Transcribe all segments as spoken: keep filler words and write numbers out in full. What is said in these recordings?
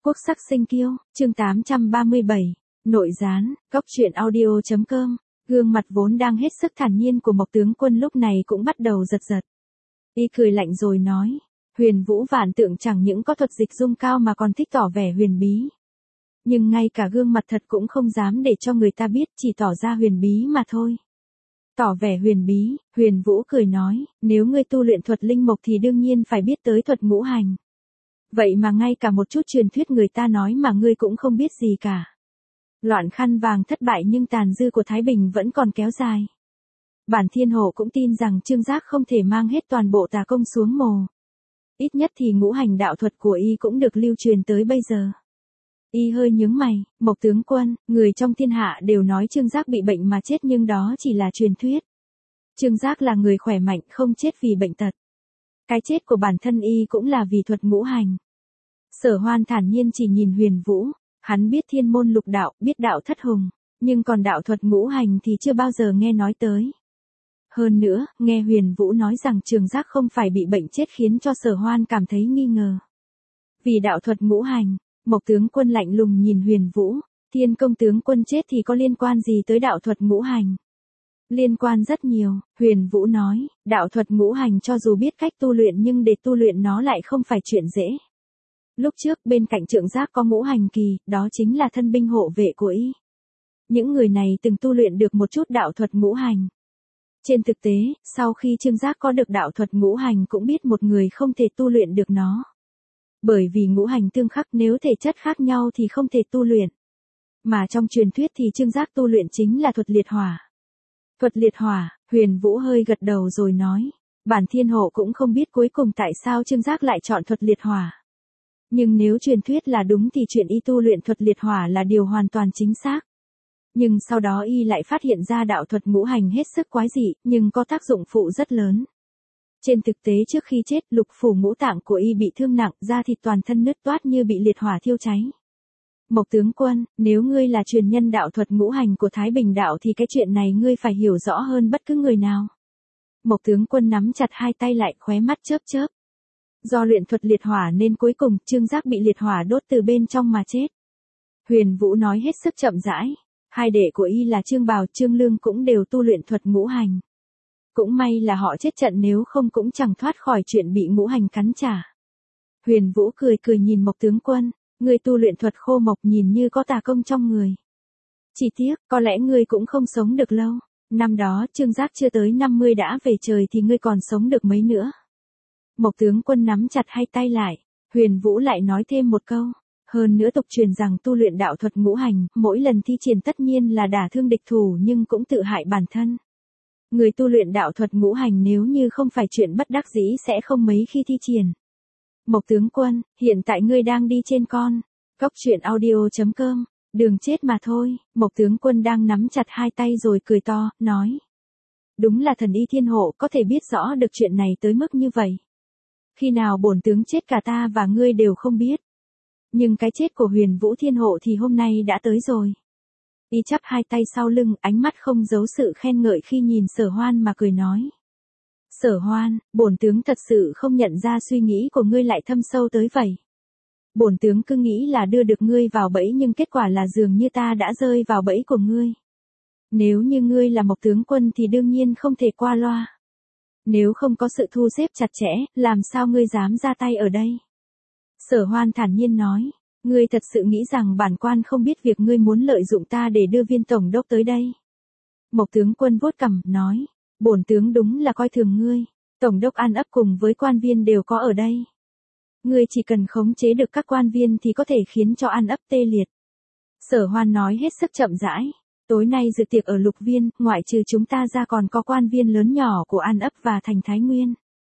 Quốc sắc sinh kiêu, chương tám trăm ba mươi bảy, nội gián, góc truyện audio chấm com. Gương mặt vốn đang hết sức thản nhiên của Mộc tướng quân lúc này cũng bắt đầu giật giật. Y cười lạnh rồi nói, Huyền Vũ Vạn Tượng chẳng những có thuật dịch dung cao mà còn thích tỏ vẻ huyền bí. Nhưng ngay cả gương mặt thật cũng không dám để cho người ta biết, chỉ tỏ ra huyền bí mà thôi. Tỏ vẻ huyền bí, Huyền Vũ cười nói, nếu ngươi tu luyện thuật linh mộc thì đương nhiên phải biết tới thuật ngũ hành. Vậy mà ngay cả một chút truyền thuyết người ta nói mà ngươi cũng không biết gì cả. Loạn khăn vàng thất bại nhưng tàn dư của Thái Bình vẫn còn kéo dài. Bản Thiên Hổ cũng tin rằng Trương Giác không thể mang hết toàn bộ tà công xuống mồ. Ít nhất thì ngũ hành đạo thuật của y cũng được lưu truyền tới bây giờ. Y hơi nhướng mày, Mộc tướng quân, người trong thiên hạ đều nói Trương Giác bị bệnh mà chết nhưng đó chỉ là truyền thuyết. Trương Giác là người khỏe mạnh không chết vì bệnh tật. Cái chết của bản thân y cũng là vì thuật ngũ hành. Sở Hoan thản nhiên chỉ nhìn Huyền Vũ, hắn biết thiên môn lục đạo, biết đạo thất hùng, nhưng còn đạo thuật ngũ hành thì chưa bao giờ nghe nói tới. Hơn nữa, nghe Huyền Vũ nói rằng Trương Giác không phải bị bệnh chết khiến cho Sở Hoan cảm thấy nghi ngờ. Vì đạo thuật ngũ hành, Mộc tướng quân lạnh lùng nhìn Huyền Vũ, Thiên công tướng quân chết thì có liên quan gì tới đạo thuật ngũ hành? Liên quan rất nhiều, Huyền Vũ nói, đạo thuật ngũ hành cho dù biết cách tu luyện nhưng để tu luyện nó lại không phải chuyện dễ. Lúc trước bên cạnh Trương Giác có ngũ hành kỳ, đó chính là thân binh hộ vệ của y. Những người này từng tu luyện được một chút đạo thuật ngũ hành. Trên thực tế, sau khi Trương Giác có được đạo thuật ngũ hành cũng biết một người không thể tu luyện được nó. Bởi vì ngũ hành tương khắc, nếu thể chất khác nhau thì không thể tu luyện. Mà trong truyền thuyết thì Trương Giác tu luyện chính là thuật liệt hỏa. Thuật liệt hỏa, Huyền Vũ hơi gật đầu rồi nói, bản Thiên Hổ cũng không biết cuối cùng tại sao Trương Giác lại chọn thuật liệt hỏa. Nhưng nếu truyền thuyết là đúng thì chuyện y tu luyện thuật liệt hỏa là điều hoàn toàn chính xác. Nhưng sau đó y lại phát hiện ra đạo thuật ngũ hành hết sức quái dị, nhưng có tác dụng phụ rất lớn. Trên thực tế trước khi chết, lục phủ ngũ tạng của y bị thương nặng, da thịt toàn thân nứt toát như bị liệt hỏa thiêu cháy. Mộc tướng quân, nếu ngươi là truyền nhân đạo thuật ngũ hành của Thái Bình đạo thì cái chuyện này ngươi phải hiểu rõ hơn bất cứ người nào. Mộc tướng quân nắm chặt hai tay lại, khóe mắt chớp chớp. Do luyện thuật liệt hỏa nên cuối cùng Trương Giác bị liệt hỏa đốt từ bên trong mà chết. Huyền Vũ nói hết sức chậm rãi, hai đệ của y là Trương Bào, Trương Lương cũng đều tu luyện thuật ngũ hành. Cũng may là họ chết trận, nếu không cũng chẳng thoát khỏi chuyện bị ngũ hành cắn trả. Huyền Vũ cười cười nhìn Mộc tướng quân, ngươi tu luyện thuật khô mộc nhìn như có tà công trong người. Chỉ tiếc, có lẽ ngươi cũng không sống được lâu. Năm đó Trương Giác chưa tới năm mươi đã về trời thì ngươi còn sống được mấy nữa. Mộc tướng quân nắm chặt hai tay lại, Huyền Vũ lại nói thêm một câu, hơn nữa tục truyền rằng tu luyện đạo thuật ngũ hành, mỗi lần thi triển tất nhiên là đả thương địch thủ nhưng cũng tự hại bản thân. Người tu luyện đạo thuật ngũ hành nếu như không phải chuyện bất đắc dĩ sẽ không mấy khi thi triển. Mộc tướng quân, hiện tại ngươi đang đi trên con, góc truyện audio chấm com, đường chết mà thôi. Mộc tướng quân đang nắm chặt hai tay rồi cười to, nói. Đúng là thần y Thiên Hộ có thể biết rõ được chuyện này tới mức như vậy. Khi nào bổn tướng chết cả ta và ngươi đều không biết. Nhưng cái chết của Huyền Vũ Thiên Hộ thì hôm nay đã tới rồi. Y chắp hai tay sau lưng, ánh mắt không giấu sự khen ngợi khi nhìn Sở Hoan mà cười nói. Sở Hoan, bổn tướng thật sự không nhận ra suy nghĩ của ngươi lại thâm sâu tới vậy. Bổn tướng cứ nghĩ là đưa được ngươi vào bẫy nhưng kết quả là dường như ta đã rơi vào bẫy của ngươi. Nếu như ngươi là Mộc tướng quân thì đương nhiên không thể qua loa. Nếu không có sự thu xếp chặt chẽ, làm sao ngươi dám ra tay ở đây? Sở Hoan thản nhiên nói, ngươi thật sự nghĩ rằng bản quan không biết việc ngươi muốn lợi dụng ta để đưa Viên tổng đốc tới đây. Mộc tướng quân vuốt cằm, nói, bổn tướng đúng là coi thường ngươi, tổng đốc An Ấp cùng với quan viên đều có ở đây. Ngươi chỉ cần khống chế được các quan viên thì có thể khiến cho An Ấp tê liệt. Sở Hoan nói hết sức chậm rãi. Tối nay dự tiệc ở Lục Viên, ngoại trừ chúng ta ra còn có quan viên lớn nhỏ của An Ấp và thành Thái Nguyên.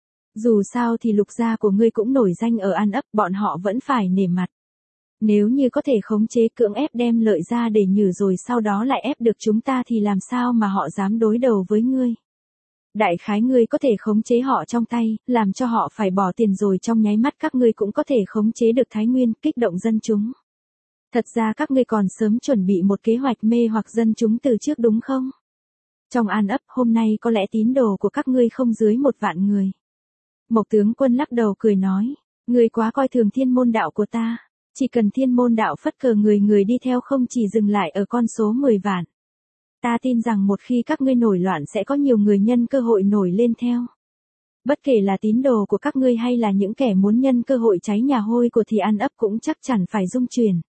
Dù sao thì Lục gia của ngươi cũng nổi danh ở An Ấp, bọn họ vẫn phải nể mặt. Nếu như có thể khống chế cưỡng ép đem lợi ra để nhử rồi sau đó lại ép được chúng ta thì làm sao mà họ dám đối đầu với ngươi. Đại khái ngươi có thể khống chế họ trong tay, làm cho họ phải bỏ tiền rồi trong nháy mắt các ngươi cũng có thể khống chế được Thái Nguyên, kích động dân chúng. Thật ra các ngươi còn sớm chuẩn bị một kế hoạch mê hoặc dân chúng từ trước đúng không? Trong An Ấp hôm nay có lẽ tín đồ của các ngươi không dưới một vạn người. Mộc tướng quân lắc đầu cười nói, ngươi quá coi thường thiên môn đạo của ta. Chỉ cần thiên môn đạo phất cờ người người đi theo không chỉ dừng lại ở con số mười vạn. Ta tin rằng một khi các ngươi nổi loạn sẽ có nhiều người nhân cơ hội nổi lên theo. Bất kể là tín đồ của các ngươi hay là những kẻ muốn nhân cơ hội cháy nhà hôi của thì ăn ấp cũng chắc chắn phải rung chuyển.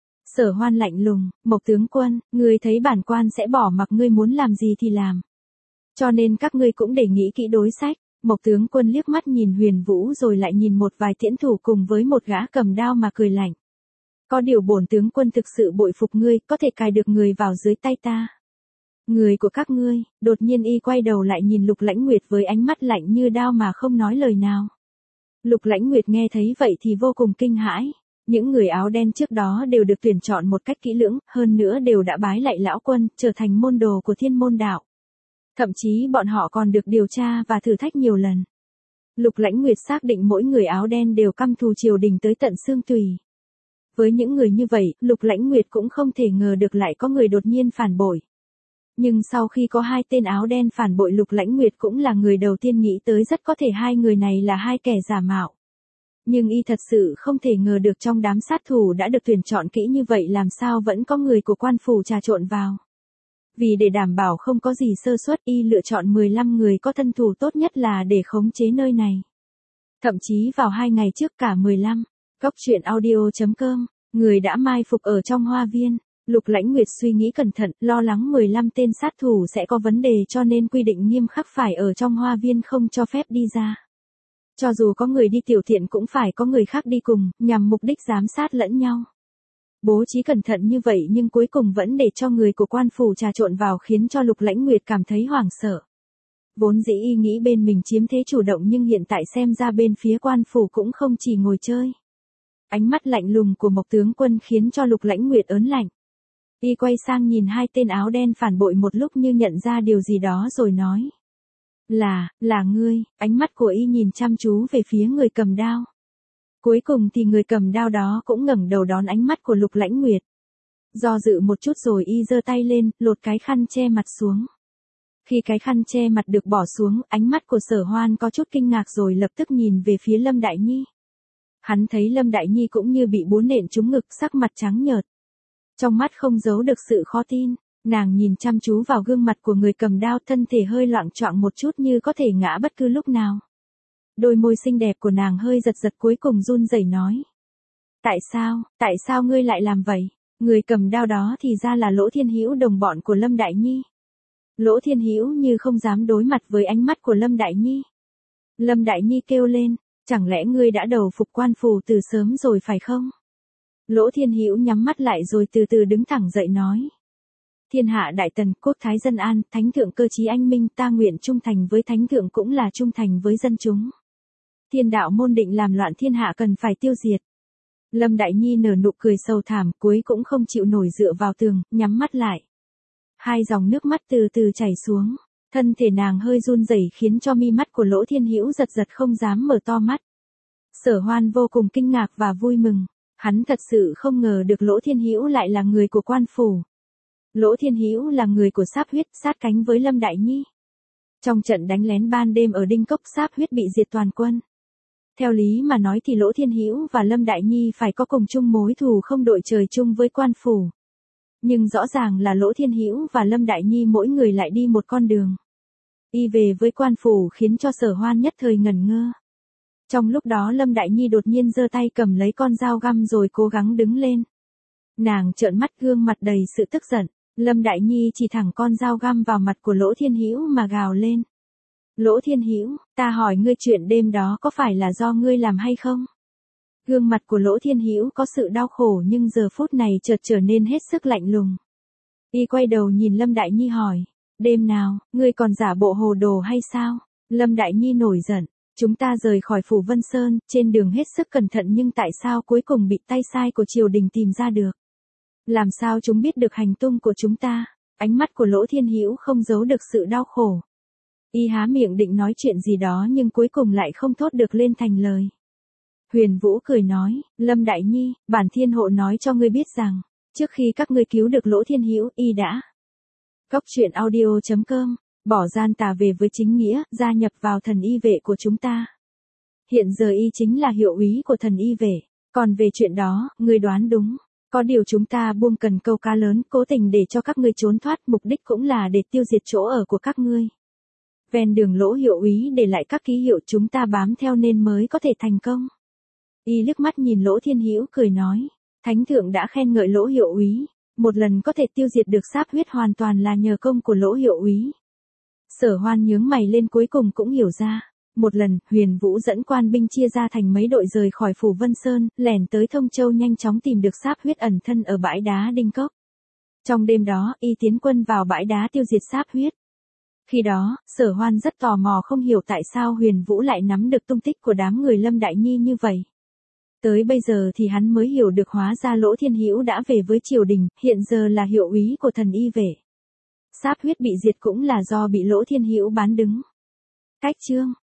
Sở Hoan lạnh lùng, Mộc tướng quân, ngươi thấy bản quan sẽ bỏ mặc ngươi muốn làm gì thì làm. Cho nên các ngươi cũng để nghĩ kỹ đối sách. Mộc tướng quân liếc mắt nhìn Huyền Vũ rồi lại nhìn một vài tiễn thủ cùng với một gã cầm đao mà cười lạnh. Có điều bổn tướng quân thực sự bội phục ngươi, có thể cài được người vào dưới tay ta. Người của các ngươi, đột nhiên y quay đầu lại nhìn Lục Lãnh Nguyệt với ánh mắt lạnh như đao mà không nói lời nào. Lục Lãnh Nguyệt nghe thấy vậy thì vô cùng kinh hãi. Những người áo đen trước đó đều được tuyển chọn một cách kỹ lưỡng, hơn nữa đều đã bái lạy lão quân, trở thành môn đồ của Thiên Môn Đạo. Thậm chí bọn họ còn được điều tra và thử thách nhiều lần. Lục Lãnh Nguyệt xác định mỗi người áo đen đều căm thù triều đình tới tận xương tủy. Với những người như vậy, Lục Lãnh Nguyệt cũng không thể ngờ được lại có người đột nhiên phản bội. Nhưng sau khi có hai tên áo đen phản bội, Lục Lãnh Nguyệt cũng là người đầu tiên nghĩ tới rất có thể hai người này là hai kẻ giả mạo. Nhưng y thật sự không thể ngờ được trong đám sát thủ đã được tuyển chọn kỹ như vậy làm sao vẫn có người của quan phủ trà trộn vào. Vì để đảm bảo không có gì sơ suất, y lựa chọn mười lăm người có thân thủ tốt nhất là để khống chế nơi này. Thậm chí vào hai ngày trước cả mười lăm, Góc truyện audio chấm com, người đã mai phục ở trong hoa viên. Lục Lãnh Nguyệt suy nghĩ cẩn thận, lo lắng mười lăm tên sát thủ sẽ có vấn đề cho nên quy định nghiêm khắc phải ở trong hoa viên không cho phép đi ra. Cho dù có người đi tiểu thiện cũng phải có người khác đi cùng, nhằm mục đích giám sát lẫn nhau. Bố trí cẩn thận như vậy nhưng cuối cùng vẫn để cho người của quan phủ trà trộn vào khiến cho Lục Lãnh Nguyệt cảm thấy hoảng sợ. Vốn dĩ y nghĩ bên mình chiếm thế chủ động nhưng hiện tại xem ra bên phía quan phủ cũng không chỉ ngồi chơi. Ánh mắt lạnh lùng của Mộc tướng quân khiến cho Lục Lãnh Nguyệt ớn lạnh. Y quay sang nhìn hai tên áo đen phản bội một lúc như nhận ra điều gì đó rồi nói. Là, là ngươi, ánh mắt của y nhìn chăm chú về phía người cầm đao. Cuối cùng thì người cầm đao đó cũng ngẩng đầu đón ánh mắt của Lục Lãnh Nguyệt. Do dự một chút rồi y giơ tay lên, lột cái khăn che mặt xuống. Khi cái khăn che mặt được bỏ xuống, ánh mắt của Sở Hoan có chút kinh ngạc rồi lập tức nhìn về phía Lâm Đại Nhi. Hắn thấy Lâm Đại Nhi cũng như bị búa nện trúng ngực, sắc mặt trắng nhợt. Trong mắt không giấu được sự khó tin, nàng nhìn chăm chú vào gương mặt của người cầm đao, thân thể hơi loạng choạng một chút như có thể ngã bất cứ lúc nào. Đôi môi xinh đẹp của nàng hơi giật giật cuối cùng run rẩy nói. Tại sao, tại sao ngươi lại làm vậy? Người cầm đao đó thì ra là Lỗ Thiên Hữu, đồng bọn của Lâm Đại Nhi. Lỗ Thiên Hữu như không dám đối mặt với ánh mắt của Lâm Đại Nhi. Lâm Đại Nhi kêu lên, chẳng lẽ ngươi đã đầu phục quan phủ từ sớm rồi phải không? Lỗ Thiên Hữu nhắm mắt lại rồi từ từ đứng thẳng dậy nói. Thiên hạ đại tần, quốc thái dân an, thánh thượng cơ trí anh minh, ta nguyện trung thành với thánh thượng cũng là trung thành với dân chúng. Thiên đạo môn định làm loạn thiên hạ cần phải tiêu diệt. Lâm Đại Nhi nở nụ cười sâu thẳm, cuối cũng không chịu nổi dựa vào tường, nhắm mắt lại. Hai dòng nước mắt từ từ chảy xuống, thân thể nàng hơi run rẩy khiến cho mi mắt của Lỗ Thiên Hữu giật giật không dám mở to mắt. Sở Hoan vô cùng kinh ngạc và vui mừng, hắn thật sự không ngờ được Lỗ Thiên Hữu lại là người của quan phủ. Lỗ Thiên Hữu là người của Sáp Huyết, sát cánh với Lâm Đại Nhi. Trong trận đánh lén ban đêm ở Đinh Cốc, Sáp Huyết bị diệt toàn quân. Theo lý mà nói thì Lỗ Thiên Hữu và Lâm Đại Nhi phải có cùng chung mối thù không đội trời chung với quan phủ. Nhưng rõ ràng là Lỗ Thiên Hữu và Lâm Đại Nhi mỗi người lại đi một con đường. Y về với quan phủ khiến cho Sở Hoan nhất thời ngẩn ngơ. Trong lúc đó Lâm Đại Nhi đột nhiên giơ tay cầm lấy con dao găm rồi cố gắng đứng lên. Nàng trợn mắt, gương mặt đầy sự tức giận. Lâm Đại Nhi chỉ thẳng con dao găm vào mặt của Lỗ Thiên Hữu mà gào lên. Lỗ Thiên Hữu, ta hỏi ngươi chuyện đêm đó có phải là do ngươi làm hay không? Gương mặt của Lỗ Thiên Hữu có sự đau khổ nhưng giờ phút này chợt trở nên hết sức lạnh lùng. Y quay đầu nhìn Lâm Đại Nhi hỏi, đêm nào, ngươi còn giả bộ hồ đồ hay sao? Lâm Đại Nhi nổi giận, chúng ta rời khỏi phủ Vân Sơn, trên đường hết sức cẩn thận nhưng tại sao cuối cùng bị tay sai của triều đình tìm ra được? Làm sao chúng biết được hành tung của chúng ta? Ánh mắt của Lỗ Thiên Hữu không giấu được sự đau khổ. Y há miệng định nói chuyện gì đó nhưng cuối cùng lại không thốt được lên thành lời. Huyền Vũ cười nói, Lâm Đại Nhi, bản thiên hộ nói cho ngươi biết rằng, trước khi các ngươi cứu được Lỗ Thiên Hữu, y đã. Góc truyện audio chấm com, bỏ gian tà về với chính nghĩa, gia nhập vào thần y vệ của chúng ta. Hiện giờ y chính là hiệu úy của thần y vệ. Còn về chuyện đó, ngươi đoán đúng. Có điều chúng ta buông cần câu cá lớn, cố tình để cho các ngươi trốn thoát, mục đích cũng là để tiêu diệt chỗ ở của các ngươi. Ven đường Lỗ hiệu úy để lại các ký hiệu, chúng ta bám theo nên mới có thể thành công. Y liếc mắt nhìn Lỗ Thiên Hữu cười nói, Thánh thượng đã khen ngợi Lỗ hiệu úy, một lần có thể tiêu diệt được sáp huyết hoàn toàn là nhờ công của Lỗ hiệu úy. Sở Hoan nhướng mày lên, cuối cùng cũng hiểu ra. Một lần, Huyền Vũ dẫn quan binh chia ra thành mấy đội rời khỏi phủ Vân Sơn, lẻn tới Thông Châu, nhanh chóng tìm được sáp huyết ẩn thân ở bãi đá Đinh Cốc. Trong đêm đó, y tiến quân vào bãi đá tiêu diệt sáp huyết. Khi đó, Sở Hoan rất tò mò không hiểu tại sao Huyền Vũ lại nắm được tung tích của đám người Lâm Đại Nhi như vậy. Tới bây giờ thì hắn mới hiểu được, hóa ra Lỗ Thiên Hữu đã về với triều đình, hiện giờ là hiệu úy của thần y vệ. Sáp huyết bị diệt cũng là do bị Lỗ Thiên Hữu bán đứng. Cách chương